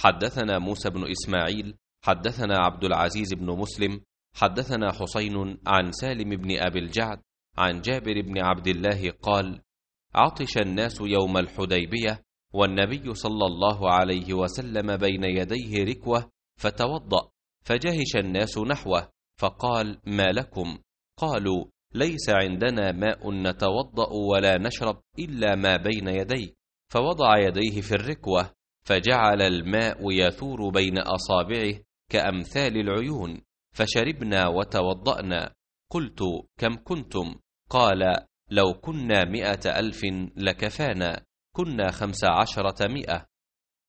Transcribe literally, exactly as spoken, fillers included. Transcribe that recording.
حدثنا موسى بن إسماعيل حدثنا عبد العزيز بن مسلم حدثنا حسين عن سالم بن أبي الجعد عن جابر بن عبد الله قال: عطش الناس يوم الحديبية والنبي صلى الله عليه وسلم بين يديه ركوة فتوضأ، فجهش الناس نحوه، فقال: ما لكم؟ قالوا: ليس عندنا ماء نتوضأ ولا نشرب إلا ما بين يديك. فوضع يديه في الركوة فجعل الماء يثور بين أصابعه كأمثال العيون، فشربنا وتوضأنا. قلت: كم كنتم؟ قال: لو كنا مئة ألف لكفانا، كنا خمس عشرة مئة.